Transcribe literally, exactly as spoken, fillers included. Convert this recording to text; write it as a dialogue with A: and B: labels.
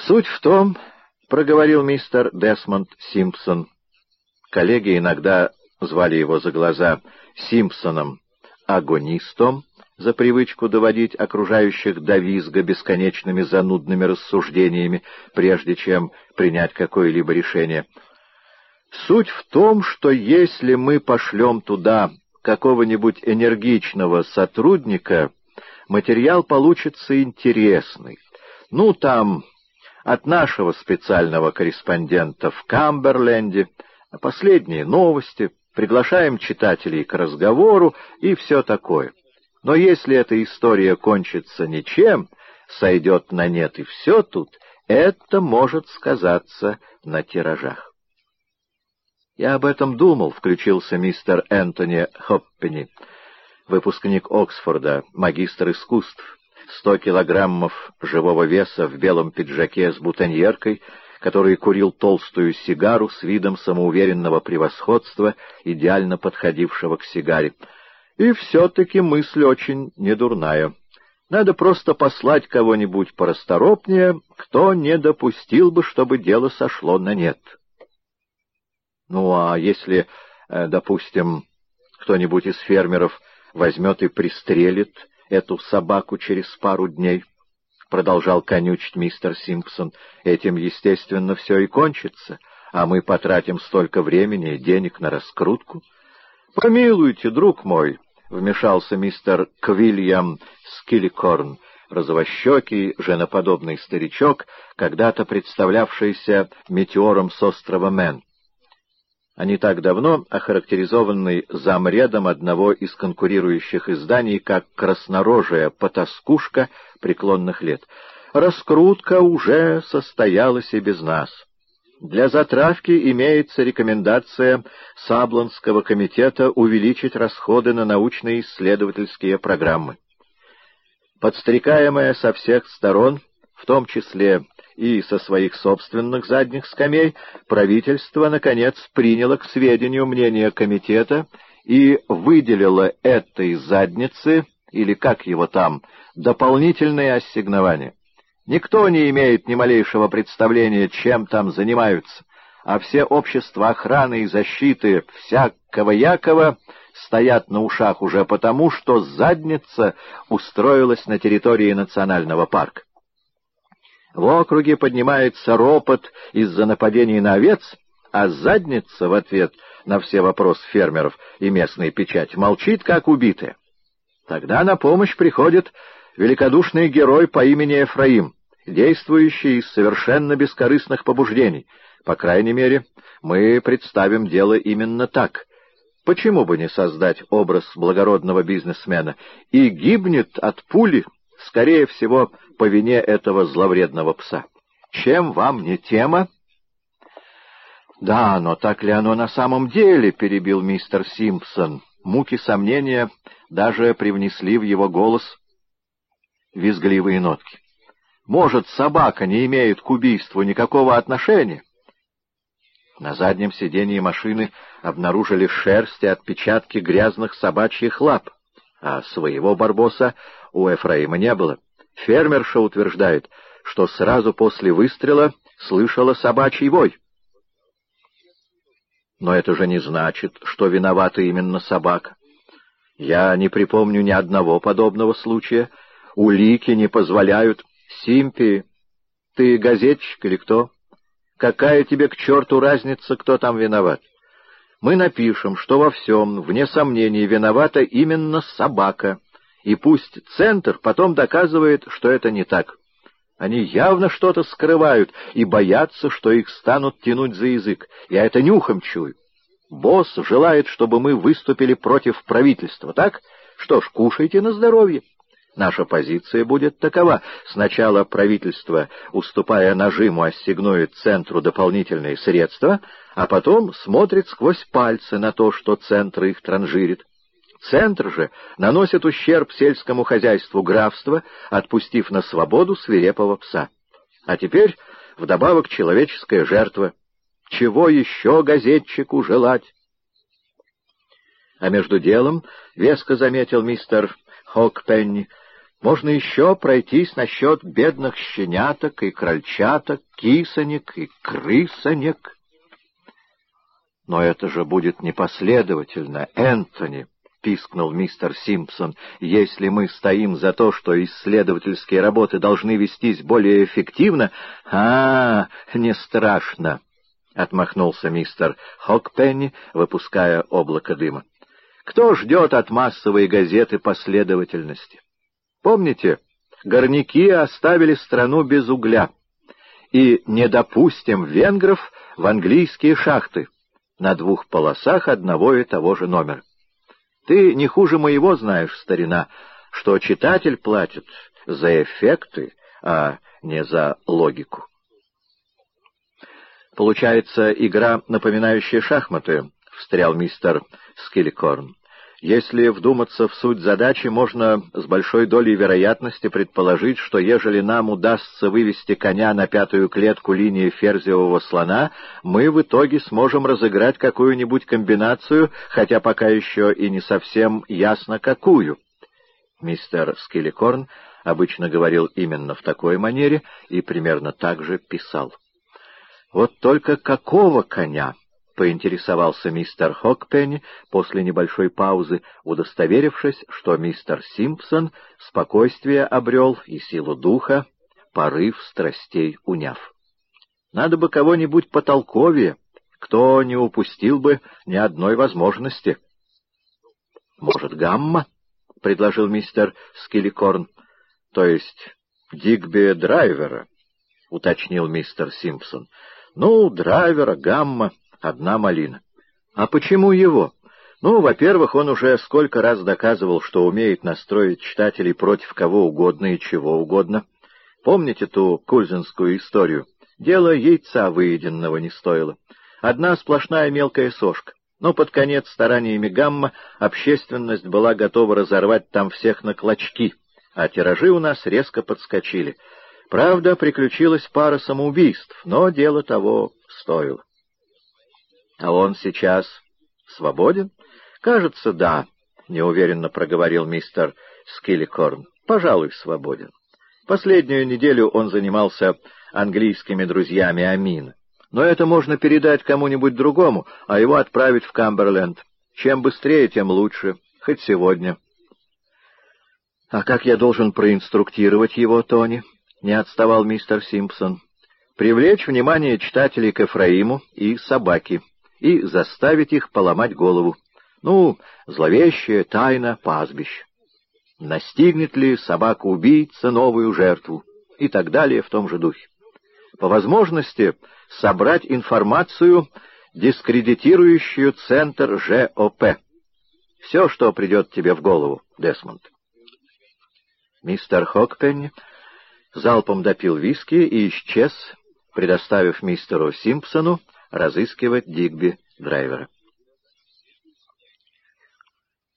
A: Суть в том, — проговорил мистер Десмонд Симпсон, коллеги иногда звали его за глаза Симпсоном-агонистом, за привычку доводить окружающих до визга бесконечными занудными рассуждениями, прежде чем принять какое-либо решение. Суть в том, что если мы пошлем туда какого-нибудь энергичного сотрудника, материал получится интересный. Ну, там, от нашего специального корреспондента в Камберленде, последние новости, приглашаем читателей к разговору и все такое. Но если эта история кончится ничем, сойдет на нет и все тут, это может сказаться на тиражах. «Я об этом думал», — включился мистер Энтони Хоппени, выпускник Оксфорда, магистр искусств, сто килограммов живого веса в белом пиджаке с бутоньеркой, который курил толстую сигару с видом самоуверенного превосходства, идеально подходившего к сигаре. «И все-таки мысль очень недурная. Надо просто послать кого-нибудь порасторопнее, кто не допустил бы, чтобы дело сошло на нет». «Ну, а если, допустим, кто-нибудь из фермеров возьмет и пристрелит эту собаку через пару дней?» — продолжал конючить мистер Симпсон. «Этим, естественно, все и кончится, а мы потратим столько времени и денег на раскрутку». «Помилуйте, друг мой», — вмешался мистер Квильям Скилликорн, розовощекий, женоподобный старичок, когда-то представлявшийся метеором с острова Мэн, а не так давно охарактеризованный замредом одного из конкурирующих изданий как краснорожая потаскушка преклонных лет. «Раскрутка уже состоялась и без нас. Для затравки имеется рекомендация Саблонского комитета увеличить расходы на научные исследовательские программы. Подстрекаемая со всех сторон, в том числе и со своих собственных задних скамей, правительство, наконец, приняло к сведению мнение комитета и выделило этой заднице, или как его там, дополнительные ассигнования. Никто не имеет ни малейшего представления, чем там занимаются, а все общества охраны и защиты всякого-якого стоят на ушах уже потому, что задница устроилась на территории национального парка. В округе поднимается ропот из-за нападений на овец, а задница в ответ на все вопросы фермеров и местной печати молчит, как убитая. Тогда на помощь приходит великодушный герой по имени Ефраим, действующий из совершенно бескорыстных побуждений. По крайней мере, мы представим дело именно так. Почему бы не создать образ благородного бизнесмена? И гибнет от пули, скорее всего, по вине этого зловредного пса. Чем вам не тема? — Да, но так ли оно на самом деле? — перебил мистер Симпсон. Муки сомнения даже привнесли в его голос визгливые нотки. Может, собака не имеет к убийству никакого отношения? На заднем сиденье машины обнаружили шерсть и отпечатки грязных собачьих лап, а своего барбоса у Ефраима не было. Фермерша утверждает, что сразу после выстрела слышала собачий вой. Но это же не значит, что виновата именно собака. Я не припомню ни одного подобного случая. Улики не позволяют. Симпи, ты газетчик или кто? Какая тебе к черту разница, кто там виноват? Мы напишем, что во всем, вне сомнений, виновата именно собака. И пусть Центр потом доказывает, что это не так. Они явно что-то скрывают и боятся, что их станут тянуть за язык. Я это нюхом чую. Босс желает, чтобы мы выступили против правительства, так? Что ж, кушайте на здоровье. Наша позиция будет такова. Сначала правительство, уступая нажиму, ассигнует Центру дополнительные средства, а потом смотрит сквозь пальцы на то, что Центр их транжирит. Центр же наносит ущерб сельскому хозяйству графства, отпустив на свободу свирепого пса. А теперь вдобавок человеческая жертва. Чего еще газетчику желать? А между делом, веско заметил мистер Хокпенни, Можно еще пройтись насчет бедных щеняток и крольчаток, кисонек и крысонек. Но это же будет непоследовательно, Энтони, — пискнул мистер Симпсон, — если мы стоим за то, что исследовательские работы должны вестись более эффективно. — А, не страшно, — отмахнулся мистер Хокпенни, выпуская облако дыма. — Кто ждет от массовой газеты последовательности? Помните, горняки оставили страну без угля, и не допустим венгров в английские шахты на двух полосах одного и того же номера. Ты не хуже моего знаешь, старина, что читатель платит за эффекты, а не за логику. Получается, игра, напоминающая шахматы, — встрял мистер Скилликорн. Если вдуматься в суть задачи, можно с большой долей вероятности предположить, что ежели нам удастся вывести коня на пятую клетку линии ферзевого слона, мы в итоге сможем разыграть какую-нибудь комбинацию, хотя пока еще и не совсем ясно какую. Мистер Скилликорн обычно говорил именно в такой манере и примерно так же писал. «Вот только какого коня?» — поинтересовался мистер Хокпенни после небольшой паузы, удостоверившись, что мистер Симпсон спокойствие обрел и силу духа, порыв страстей уняв. «Надо бы кого-нибудь потолковее, кто не упустил бы ни одной возможности». «Может, Гамма?» — предложил мистер Скилликорн. «То есть Дигби Драйвера», — уточнил мистер Симпсон. «Ну, Драйвера, Гамма... одна малина. А почему его? Ну, во-первых, он уже сколько раз доказывал, что умеет настроить читателей против кого угодно и чего угодно. Помните ту кульзенскую историю? Дело яйца выеденного не стоило. Одна сплошная мелкая сошка. Но под конец стараниями Гамма общественность была готова разорвать там всех на клочки, а тиражи у нас резко подскочили. Правда, приключилась пара самоубийств, но дело того стоило. — А он сейчас свободен? — Кажется, да, — неуверенно проговорил мистер Скилликорн. — Пожалуй, свободен. Последнюю неделю он занимался английскими друзьями Амина. Но это можно передать кому-нибудь другому, а его отправить в Камберленд. Чем быстрее, тем лучше. Хоть сегодня. — А как я должен проинструктировать его, Тони? — не отставал мистер Симпсон. — Привлечь внимание читателей к Эфраиму и собаке и заставить их поломать голову. Ну, зловещая тайна пастбища. Настигнет ли собака-убийца новую жертву? И так далее в том же духе. По возможности собрать информацию, дискредитирующую центр Ж О П. Все, что придет тебе в голову, Десмонд. Мистер Хокпенни залпом допил виски и исчез, предоставив мистеру Симпсону разыскивать Дигби Драйвера.